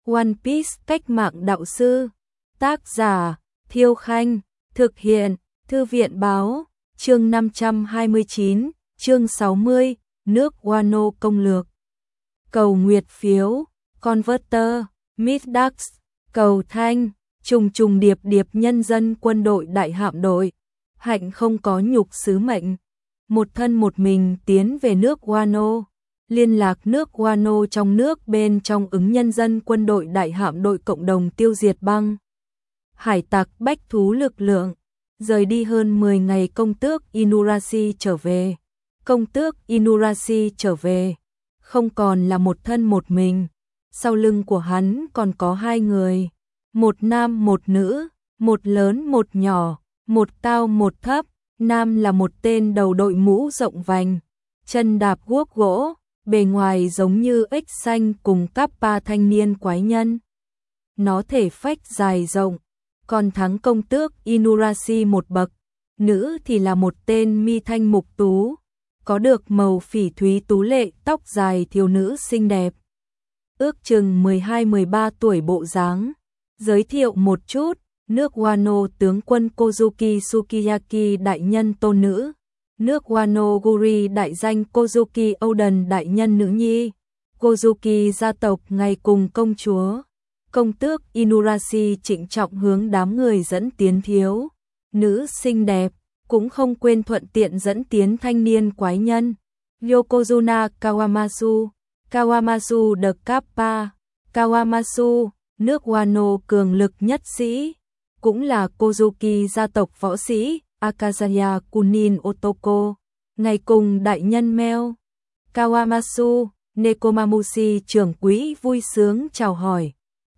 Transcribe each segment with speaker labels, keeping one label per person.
Speaker 1: One Piece cách mạng đạo sư. Tác giả Thiêu Khanh. Thực hiện Thư viện Báo. Chương 529, chương 60, nước Wano công lược. Cầu nguyệt phiếu, Converter, Midax, cầu thanh, trùng trùng điệp điệp nhân dân quân đội đại hạm đội. Hạnh không có nhục sứ mệnh. Một thân một mình tiến về nước Wano. Liên lạc nước Wano trong nước bên trong ứng nhân dân quân đội đại hạm đội cộng đồng tiêu diệt băng hải tặc bách thú lực lượng. Rời đi hơn 10 ngày công tước Inurashi trở về. Công tước Inurashi trở về, không còn là một thân một mình. Sau lưng của hắn còn có hai người, một nam một nữ, một lớn một nhỏ, một cao một thấp. Nam là một tên đầu đội mũ rộng vành, chân đạp guốc gỗ, bề ngoài giống như ếch xanh cùng kappa thanh niên quái nhân. Nó thể phách dài rộng, còn thắng công tước Inurashi một bậc. Nữ thì là một tên mi thanh mục tú, có được màu phỉ thúy tú lệ, tóc dài thiếu nữ xinh đẹp. Ước chừng 12-13 tuổi bộ dáng. Giới thiệu một chút, nước Wano tướng quân Kozuki Sukiyaki đại nhân tôn nữ. Nước Wano Guri đại danh Kozuki Oden đại nhân nữ nhi. Kozuki gia tộc ngày cùng công chúa. Công tước Inurashi trịnh trọng hướng đám người dẫn tiến thiếu nữ xinh đẹp, cũng không quên thuận tiện dẫn tiến thanh niên quái nhân. Yokozuna Kawamasu, Kawamasu de Kappa, Kawamasu, nước Wano cường lực nhất sĩ, cũng là Kozuki gia tộc võ sĩ, Akazaya Kunin Otoko, ngày cùng đại nhân Meo. Kawamasu, Nekomamushi trưởng quỹ vui sướng chào hỏi.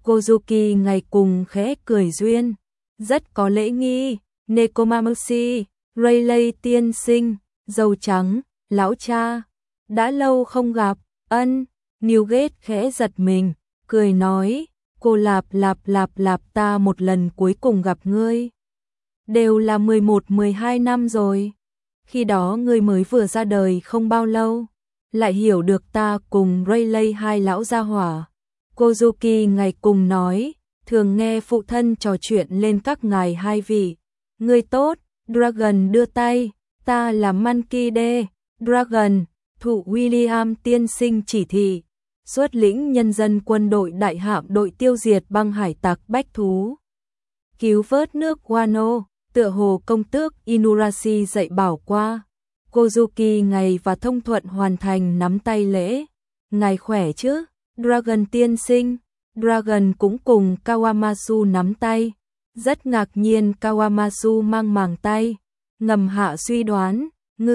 Speaker 1: Kozuki ngày cùng khẽ cười duyên, rất có lễ nghi. Nekomamushi, Rayleigh tiên sinh, dâu trắng, lão cha, đã lâu không gặp. Ân, Newgate khẽ giật mình, cười nói, cô lạp ta một lần cuối cùng gặp ngươi đều là 11-12 năm rồi. Khi đó ngươi mới vừa ra đời không bao lâu, lại hiểu được ta cùng Rayleigh hai lão gia hỏa. Kozuki ngày cùng nói, thường nghe phụ thân trò chuyện lên các ngài hai vị. Ngươi tốt. Dragon đưa tay, ta là Monkey D. Dragon, thụ William tiên sinh chỉ thị, xuất lĩnh nhân dân quân đội đại hạm đội tiêu diệt băng hải tặc bách thú, cứu vớt nước Wano. Tựa hồ công tước Inurashi dạy bảo qua. Kozuki ngày và thông thuận hoàn thành nắm tay lễ. Ngài khỏe chứ, Dragon tiên sinh. Dragon cũng cùng Kawamasu nắm tay. Rất ngạc nhiên Kawamasu mang màng tay, ngầm hạ suy đoán, ngư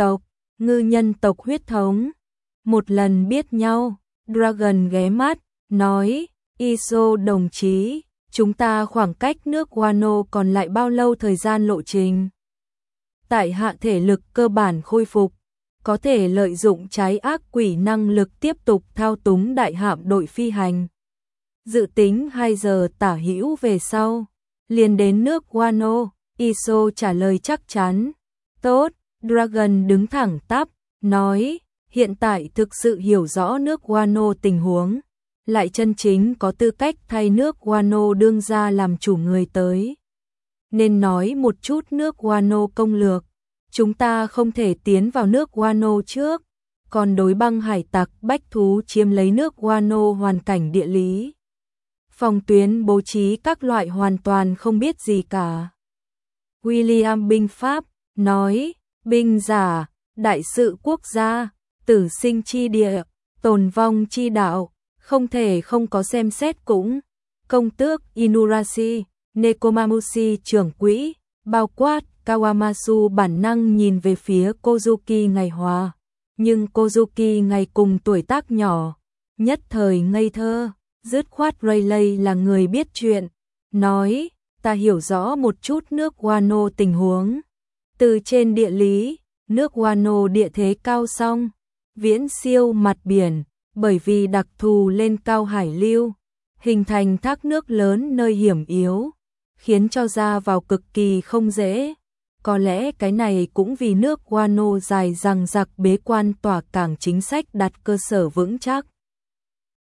Speaker 1: nhân tộc huyết thống. Một lần biết nhau, Dragon ghé mắt, nói, Iso đồng chí, chúng ta khoảng cách nước Wano còn lại bao lâu thời gian lộ trình? Tại hạ thể lực cơ bản khôi phục, có thể lợi dụng trái ác quỷ năng lực tiếp tục thao túng đại hạm đội phi hành. Dự tính 2 giờ tả hữu về sau, liền đến nước Wano. Iso trả lời chắc chắn. Tốt. Dragon đứng thẳng tắp, nói, hiện tại thực sự hiểu rõ nước Wano tình huống, lại chân chính có tư cách thay nước Wano đương ra làm chủ người tới. Nên nói một chút nước Wano công lược. Chúng ta không thể tiến vào nước Wano trước, còn đối băng hải tặc bách thú chiếm lấy nước Wano hoàn cảnh địa lý, phòng tuyến bố trí các loại hoàn toàn không biết gì cả. William binh Pháp nói, binh giả, đại sự quốc gia, tử sinh chi địa, tồn vong chi đạo, không thể không có xem xét cũng. Công tước Inurashi, Nekomamushi trưởng quỹ, bao quát, Kawamasu bản năng nhìn về phía Kozuki ngày hòa. Nhưng Kozuki ngày cùng tuổi tác nhỏ, nhất thời ngây thơ. Dứt khoát Rayleigh là người biết chuyện, nói, ta hiểu rõ một chút nước Wano tình huống. Từ trên địa lý, nước Wano địa thế cao song, viễn siêu mặt biển, bởi vì đặc thù lên cao hải lưu, hình thành thác nước lớn nơi hiểm yếu, khiến cho ra vào cực kỳ không dễ. Có lẽ cái này cũng vì nước Wano dài dằng dặc bế quan tỏa cảng chính sách đặt cơ sở vững chắc.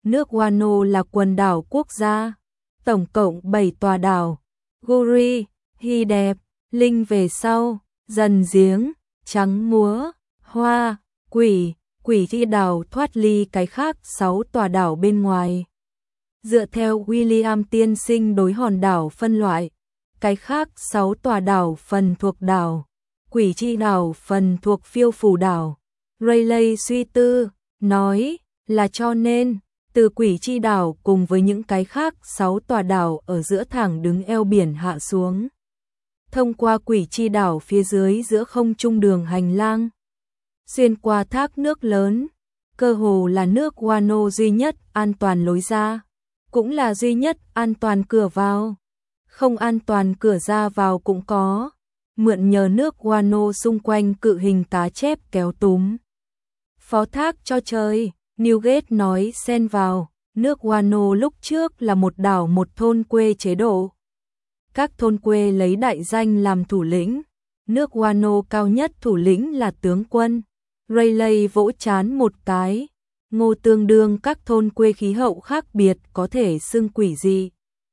Speaker 1: nước Wano là quần đảo quốc gia, tổng cộng 7 tòa đảo. Guri, hy đẹp, linh về sau, dần giếng, trắng múa, hoa, quỷ, quỷ thi đảo thoát ly cái khác 6 tòa đảo bên ngoài. Dựa theo William tiên sinh đối hòn đảo phân loại, cái khác 6 tòa đảo phần thuộc đảo, quỷ chi đảo phần thuộc phiêu phù đảo. Rayleigh suy tư, nói là cho nên, từ quỷ chi đảo cùng với những cái khác 6 tòa đảo ở giữa thẳng đứng eo biển hạ xuống. Thông qua quỷ chi đảo phía dưới giữa không trung đường hành lang. Xuyên qua thác nước lớn, cơ hồ là nước Wano duy nhất an toàn lối ra, cũng là duy nhất an toàn cửa vào. Không an toàn cửa ra vào cũng có, mượn nhờ nước Wano xung quanh cự hình cá chép kéo túm. Phó thác cho chơi, Newgate nói xen vào, nước Wano lúc trước là một đảo một thôn quê chế độ. Các thôn quê lấy đại danh làm thủ lĩnh, nước Wano cao nhất thủ lĩnh là tướng quân. Rayleigh vỗ chán một cái, Ngô tương đương các thôn quê khí hậu khác biệt có thể xưng quỷ gì.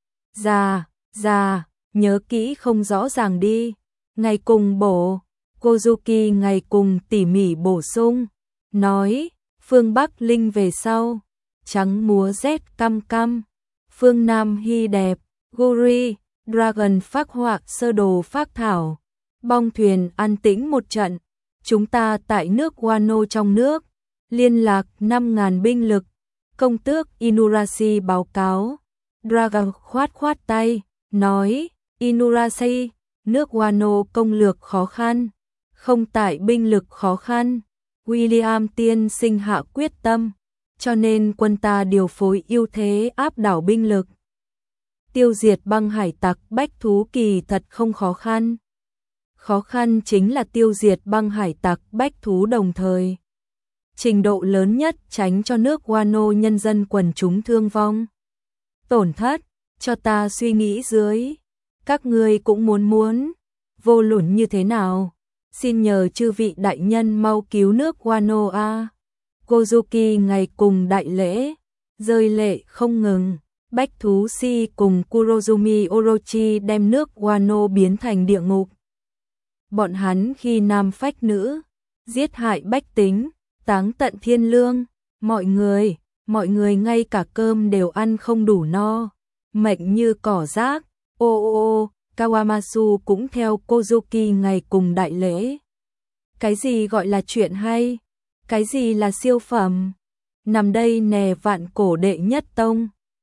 Speaker 1: Già, nhớ kỹ không rõ ràng đi, ngày cùng bổ, Kozuki ngày cùng tỉ mỉ bổ sung, nói, phương Bắc linh về sau, trắng múa rét căm căm, phương Nam hy đẹp, Guri, Dragon phác họa sơ đồ phác thảo, bong thuyền an tĩnh một trận, chúng ta tại nước Wano trong nước, liên lạc 5.000 binh lực, công tước Inurashi báo cáo, Dragon khoát tay, nói, Inurashi, nước Wano công lược khó khăn, không tại binh lực khó khăn, William tiên sinh hạ quyết tâm, cho nên quân ta điều phối ưu thế áp đảo binh lực. Tiêu diệt băng hải tặc bách thú kỳ thật không khó khăn. Khó khăn chính là tiêu diệt băng hải tặc bách thú đồng thời. Trình độ lớn nhất tránh cho nước Wano nhân dân quần chúng thương vong. Tổn thất, cho ta suy nghĩ dưới. Các ngươi cũng muốn vô luận như thế nào? Xin nhờ chư vị đại nhân mau cứu nước Wano a. Kozuki ngày cùng đại lễ, rơi lệ không ngừng. Bách thú si cùng Kurozumi Orochi đem nước Wano biến thành địa ngục. Bọn hắn khi nam phách nữ, giết hại bách tính, táng tận thiên lương, mọi người ngay cả cơm đều ăn không đủ no, mệnh như cỏ rác. Kawamasu cũng theo Kozuki ngày cùng đại lễ. Cái gì gọi là chuyện hay? Cái gì là siêu phẩm? Nằm đây nè vạn cổ đệ nhất tông.